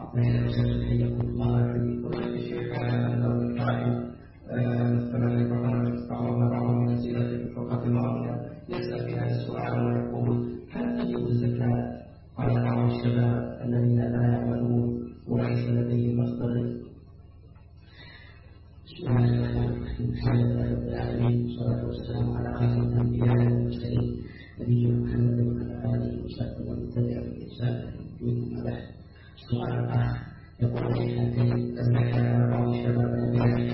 حياكم الله في كل شيء القائم فمن بعض منزلة في الفقرة الماضية يسأل في هذا السؤال ويقول هل تجب الزكاة على بعض الشباب الذين لا يعملون وليس لديهم مصدر؟ بسم الله الرحمن الرحيم. الحمد لله رب العالمين والصلاة والسلام على خاتم الأنبياء والمرسلين نبينا محمد وعلى آله وصحبه ومن تبعهم بإحسان إلى بعد. سؤال الأخ يقول هل الزكاة على بعض الشباب الذين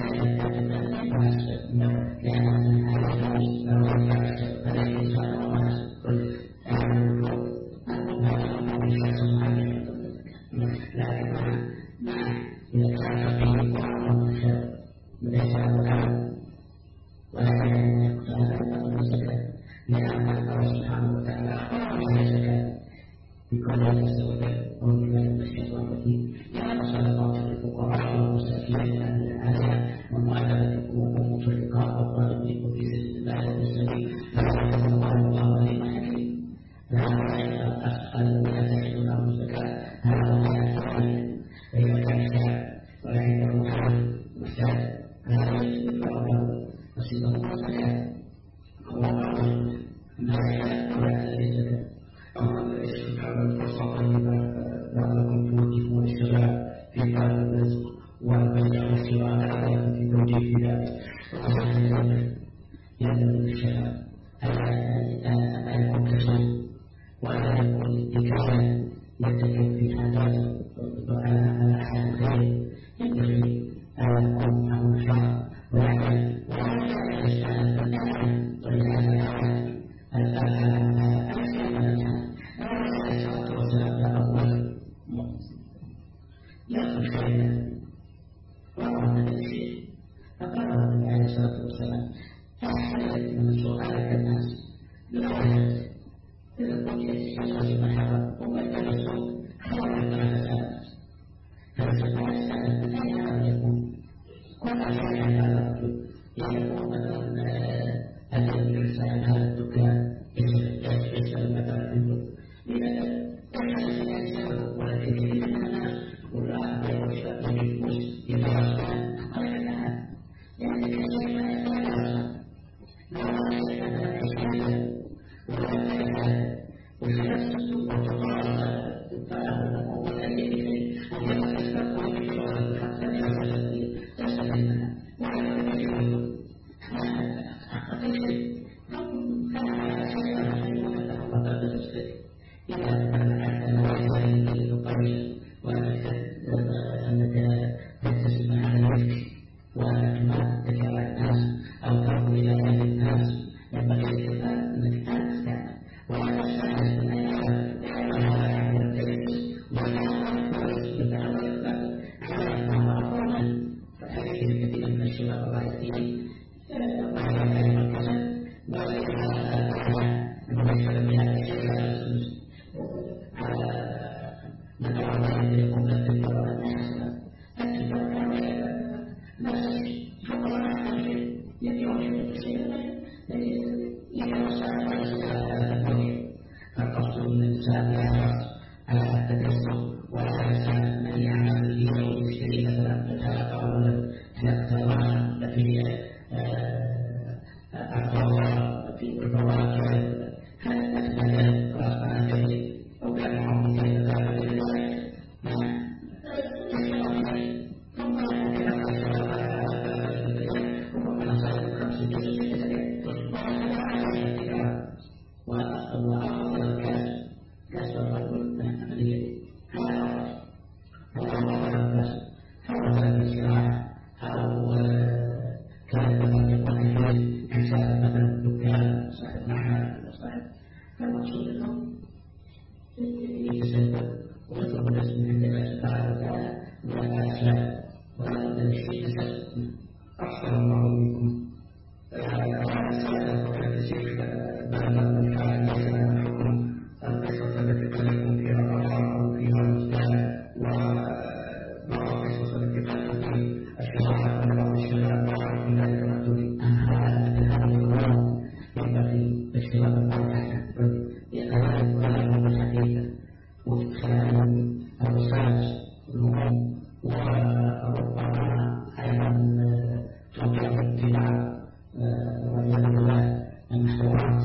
وربما أيضا توجه إلى والعياذ بالله المحظورات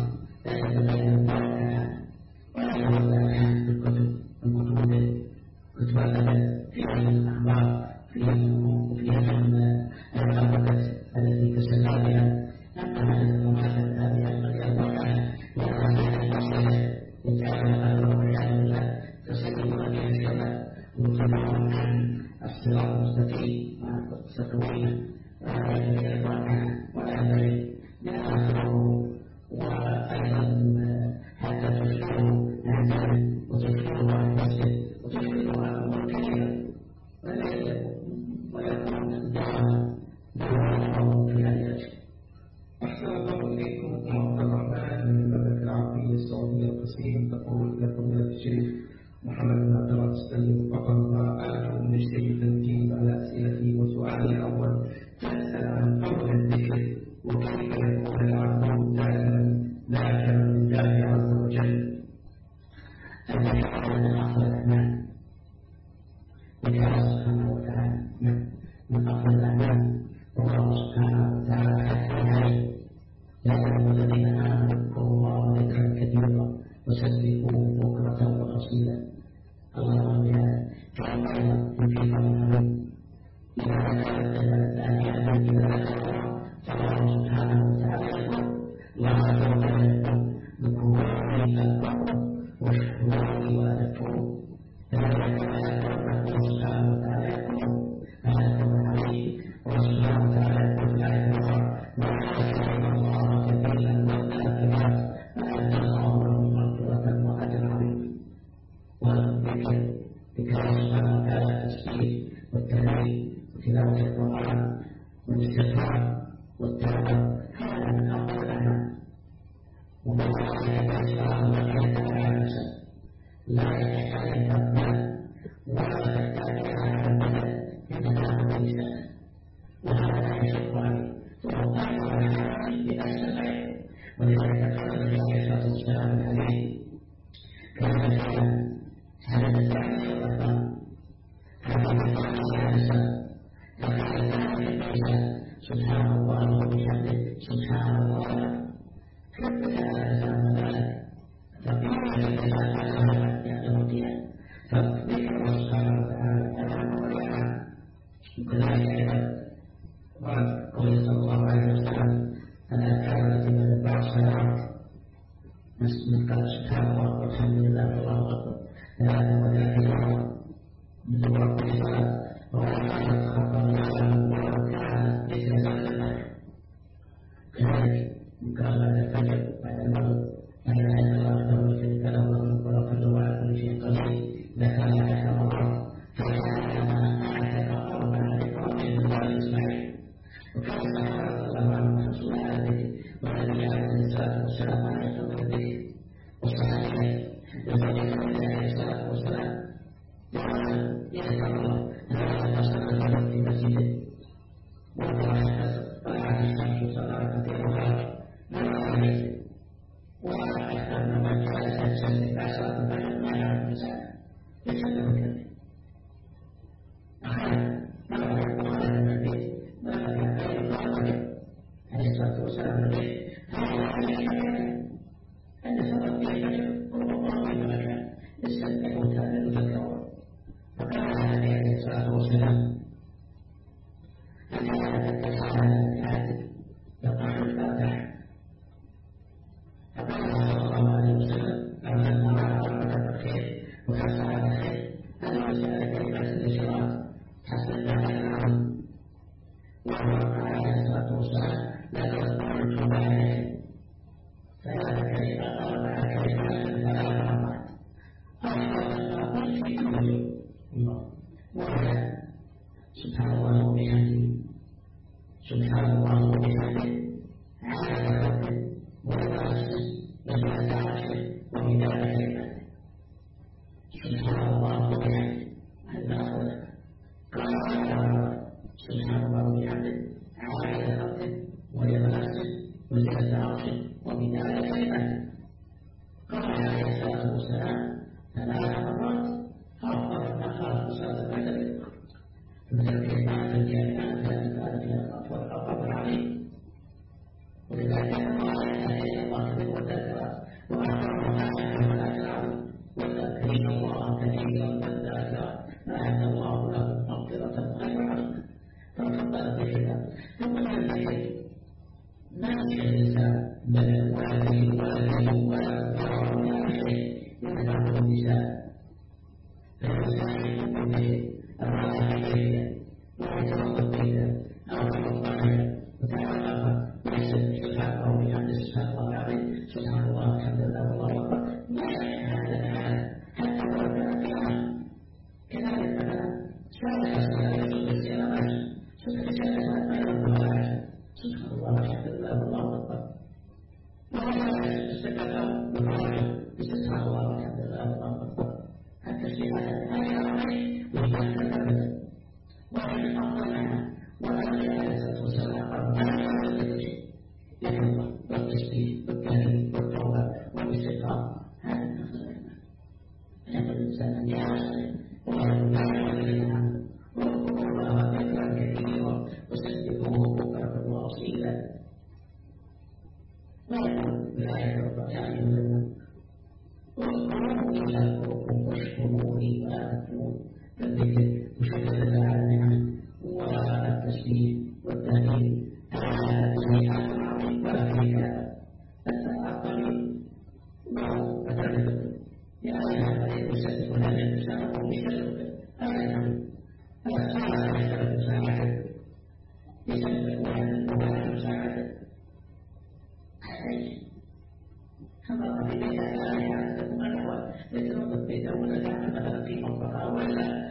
بالكتب كتب الأدب في الأخبار في العقبة التي تسلى بها أنها المعاشرة هذه القضية وتبعهم عن الصراط المستقيم والتقويم والأمر وأيضا حتى تشكروا نعمة وتشكروا على المسجد وتشكروا على أمور كثيرة ويكون الدعاء في هذه الأشياء. أحسن الله إليكم ورحمة الله من المملكة العربية السعودية القصيم. تقول لكم الشيخ محمد بن عبد الله السيد وقد رأى مجتهد تنكيب على أسئلتي. وسؤالي الأول تسأل عن قول الذكر وكيف يكون العبد دائما ذاكرا لله عز وجل. الذكر من أفضل الأعمال وكان سبحانه وتعالى من أفضل الأعمال والله سبحانه وتعالى حكم يا أيها الذين آمنوا اذكروا الله ذكرا كثيرا وسبحوه بكرة وأصيلا. اللهم يا تعالى يمكنك من إذا تبدلت آيات إلى فالله سبحانه وتعالى لا يعلم ذكورا واشكروا وذكروا فذلك الله سبحانه وتعالى يقول أنا عليه وسبحانه وتعالى يقول لا يرى ويحسن الله كثيرا والآخرات فأنت الله مغفرة وأجر عظيم. والذكر ذكر سبحانه وتعالى التسبيح والتهليل وتلاوة القرآن والاستغفار والتوبة هذا من أفضل الأعمال. ومن لا يحتاج المال ولا يحتاج العمل إنما هو لسان وهذا يشق عليه فهو أحسن بأحسن خير. ولذلك قال النبي صلى الله عليه وسلم كان الإسلام هذا الزعم والرقم سبحان الله وبحمده سبحان الله وقال صلى الله عليه وسلم أنا كانت من البعث نسمع سبحان الله والحمد لله والله أكبر لا إله إلا الله من الله الصلاة وعلى خطر وعلى كذلك قال الفجر بعد المغرب لا إله إلا الله وحده لا شريك له له الملك وله الحمد وعلى كل شيء قدير ذكر لك الله وكان صلى الله عليه وسلم وعلى آله الصلاة على خير النبي والصحابة وذلك عليه الصلاة والسلام يذكر الله أن الله في مسجده وعلى الشمس صلاة كثيرة وأن من جلس يصلي بعشرة بعد ما يعرف النساء يسلم كذلك. قال النبي عليه الصلاة والسلام أن سبب ذلك هو الله ومكان يستمع وتابع ذكره. فقال عليه الصلاة والسلام يقع الفاتح. فقال صلى الله عليه وسلم أما أردت الخير وحسن على الخير أنا وسأل كلمة الإشراك حسن لها العالم. وهو عليه الصلاة والسلام لا يصنع الجماعة فهذا كلمة أربع كلمات ثلاث مرات أربع في كل الله وهي سبحان الله وبحمده سبحان الله وبحمده على ربه والناس وزاد عرشه ومداد كلمته سبحان الله وبحمده الله قال سبحان الله وبحمده على ربه والناس وزاد عرشه ومداد كلمته. قال عليه الصلاة والسلام ثلاث مرات أفضل ما خلق صلاة الله كثيرا من ذاك فأعد الله له مغفرة خيرا فقد بهذا ثم الذي ما ليس بل والدي ولا شيء يمنعه النساء فالنساء به الرائحة ويتوقف أو الطاعة وتعالى ويسد سبحانه ويعد سبحان الله عليه سبحان الله الحمد لله والله أكبر ما هذا الحال حتى لو كان كذلك سؤال السلام والسلامات سبحان الله سبحان الله الحمد لله والله أكبر سبحان الله الحمد لله والله أكبر حتى سبحان الله وعلى الله وعلى والسلام والتسبيح والتهليل والتوبة والاستغفار هذا الأفضل يجب الإنسان أن يعلم واذكروا الله ذكرا كثيرا وسبحوه بكرة وأصيلا ويقول بآية الرحمن واذكروا إلهكم واشكروني ولا تكفرون فالذكر مشدد على النعم والتسبيح والتهليل على الشيطان العظيم والحكاية التعقل وتعلم يا أيها المسلمون لا تسامحوا بشرك أبدا فالساعة بشرك ساعة بسبب ولا ساعة كما في بيت الآية تكون الأول يترك البيت ولا تعمل في مطرها ولا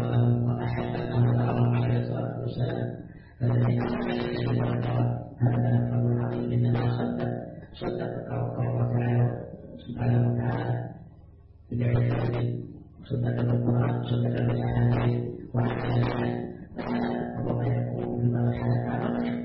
وأحب أمره عليه الصلاة والسلام. فالذي هذا أمر عظيم إنما صدق الله سبحانه وتعالى بالعباد، وصدق القرآن، وصدق الأحاديث، وعلى ذلك الله يقول بما حدث على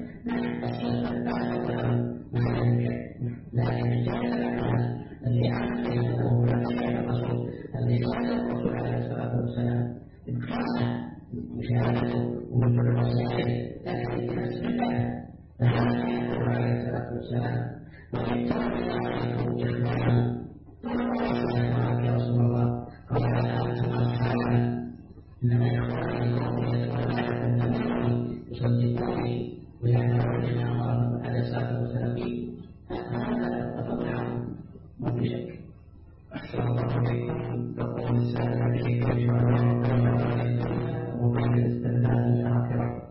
لا يجعل الذي علمه الرسول الذي صلى الرسول عليه الصلاة والسلام مشاهدته ومن الرسائل لكن بنفس الله فهذا عليه الصلاة والسلام ويقول يا رسول الله قال إنما يصدقوني ويعلمون ما أمر عليه الصلاة والسلام هذا أطلع ما في شك. أحسن الله عليكم. تقول السلام عليكم ومن الاستدلال الآخرة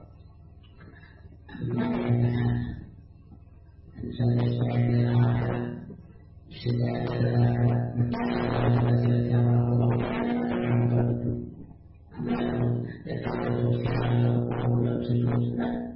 الإنسان يستعد للآخرة الشدائد الآخرة التي يرى الله يتعرض فيها وهو يبسط المسلم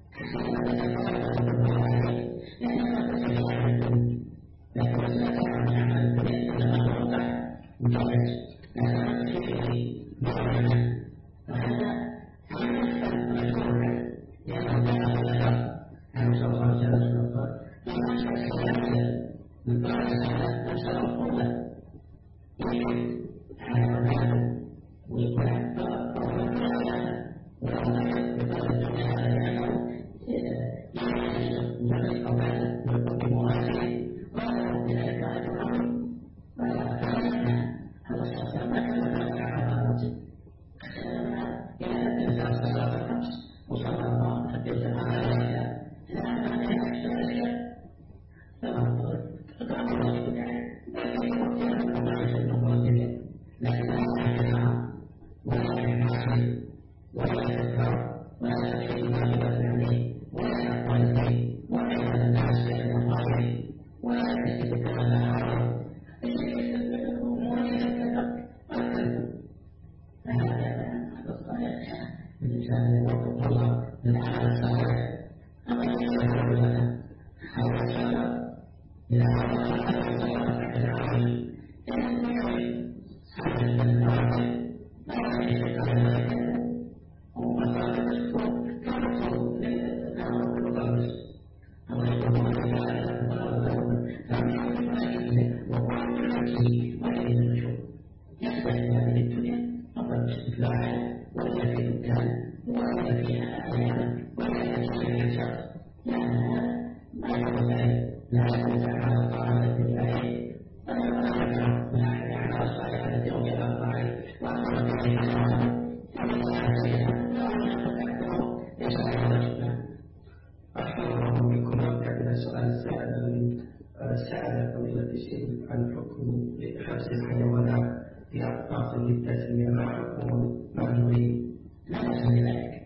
سأل فضيلة الشيخ عن حكم حبس الحيوانات في أطراف التسمية مع حكم معلومين لا بأس بذلك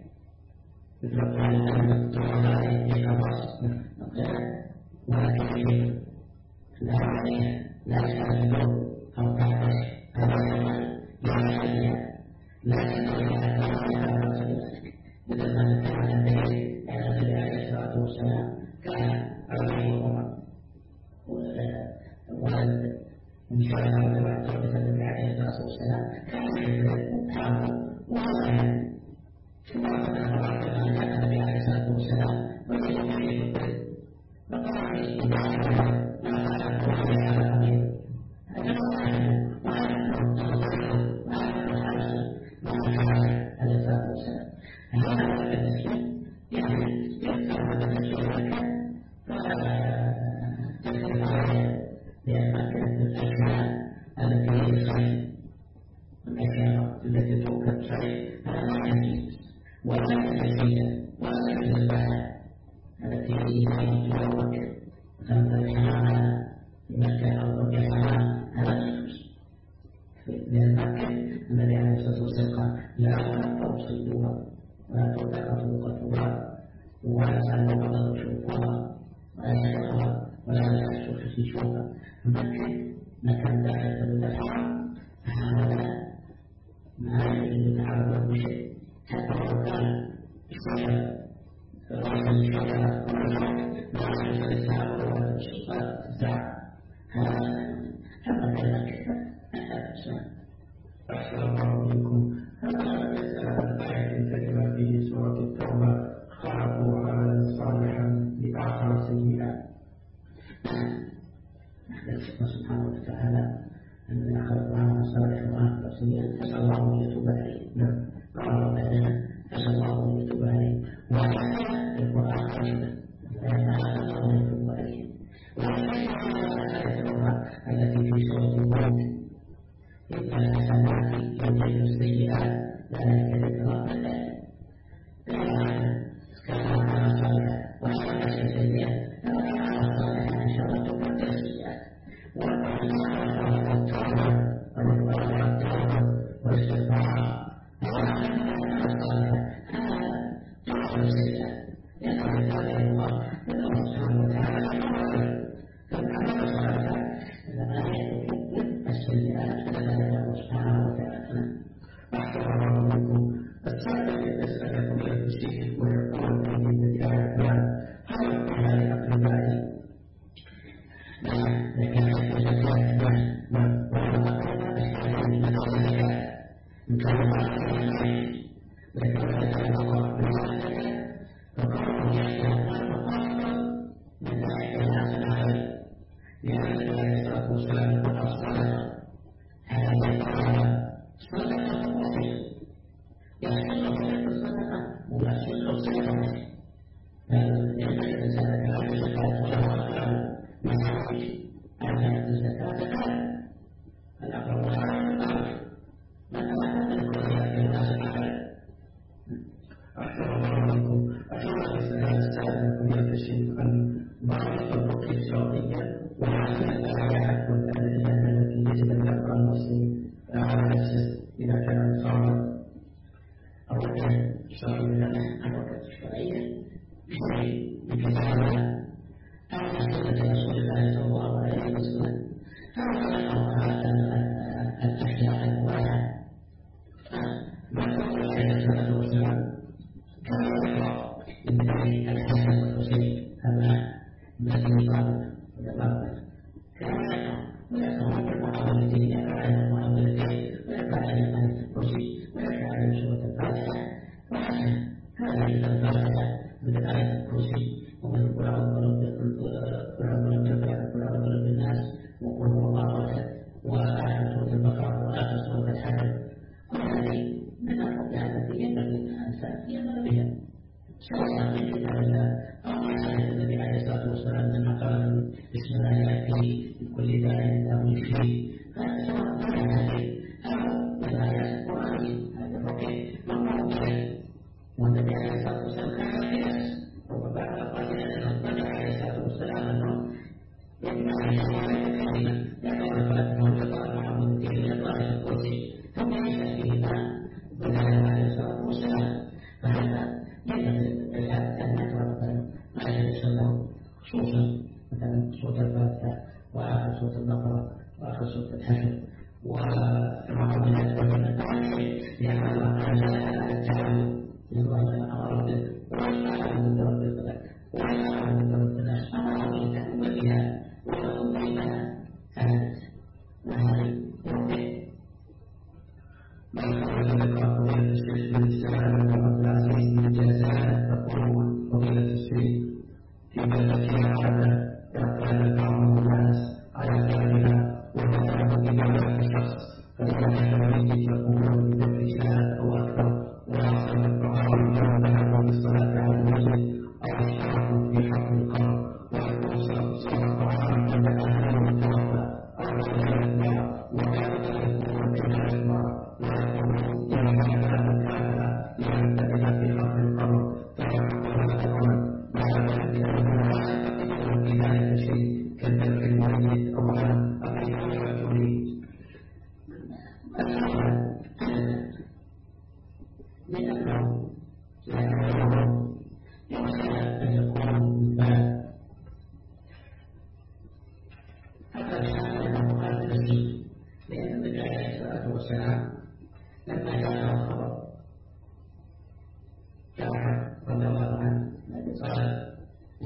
مثل قال أن الطعام يقرص ولكن لا عليه لا يستخدم أو تعرف لا مثل ما كان النبي عليه الصلاة والسلام كان عليه ومن شاء الله تعالى النبي عليه الصلاة والسلام كان النبي عليه الصلاة والسلام التي توقف عليه التي تتوقف تنتهي بمكة أو بها على لأن مكة النبي عليه الصلاة والسلام لا توصلوها ولا تطلقوها ولا سلموا تشوفوها ولا يشوفوها ولا تشوفوها مكة مكان لا يتبدأ هذا ما يتعرض بشيء حتى لو كان الصحة رأس الشرع هذا ذلك أحسن الله منكم. هذا الآية الكريمة في سورة التوبة خلقوا عملا صالحا لآخر سيئا. نسأل سبحانه وتعالى أن خلق عملا صالحا وآخر سيئا نسأل الله أن يتوب عليه. قال ربنا نسأل الله أن يتوب عليه وعلى القرآن خشبا الله يتوب عليه. التي في سورة الروم إن الحسنات يذهبن السيئات ذلك ذكرى كما صالح وصالح السيئات صالح شرط والتسيئات والاستغفار لأن النبي عليه الصلاة والسلام لما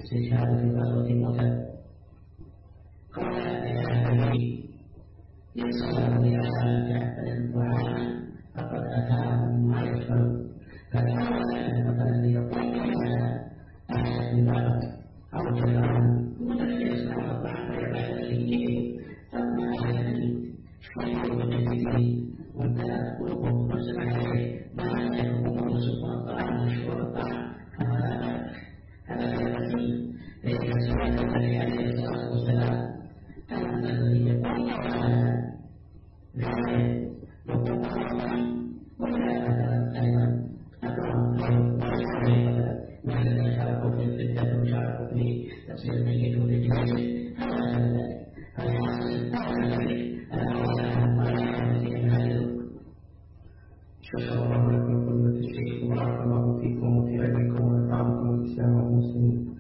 استشهاد في غزوة مؤتة. قال يا أبي يسأل يا جعفر طعاما فقد أتاهم ما يشفر فكان مثلا ليقول أحد المرض أو جلال متجلس على الطعام بعد الإنجيل ثم أهلني شويه وجدتني وابتلى قلوبهم وسمع عليه ما يكون سلطان الطعام مشهور الطعام هذا يقول ليس سؤال النبي عليه الصلاة والسلام أن الذي يقول ذلك ولا أيضا أكرم ما الذي شاركوا في الفتنة وشاركوا في تفسير الميت والإجهاز شكرا الله لكم كل الشيخ وبارك الله فيكم وفي علمكم ونفعكم الإسلام والمسلمين.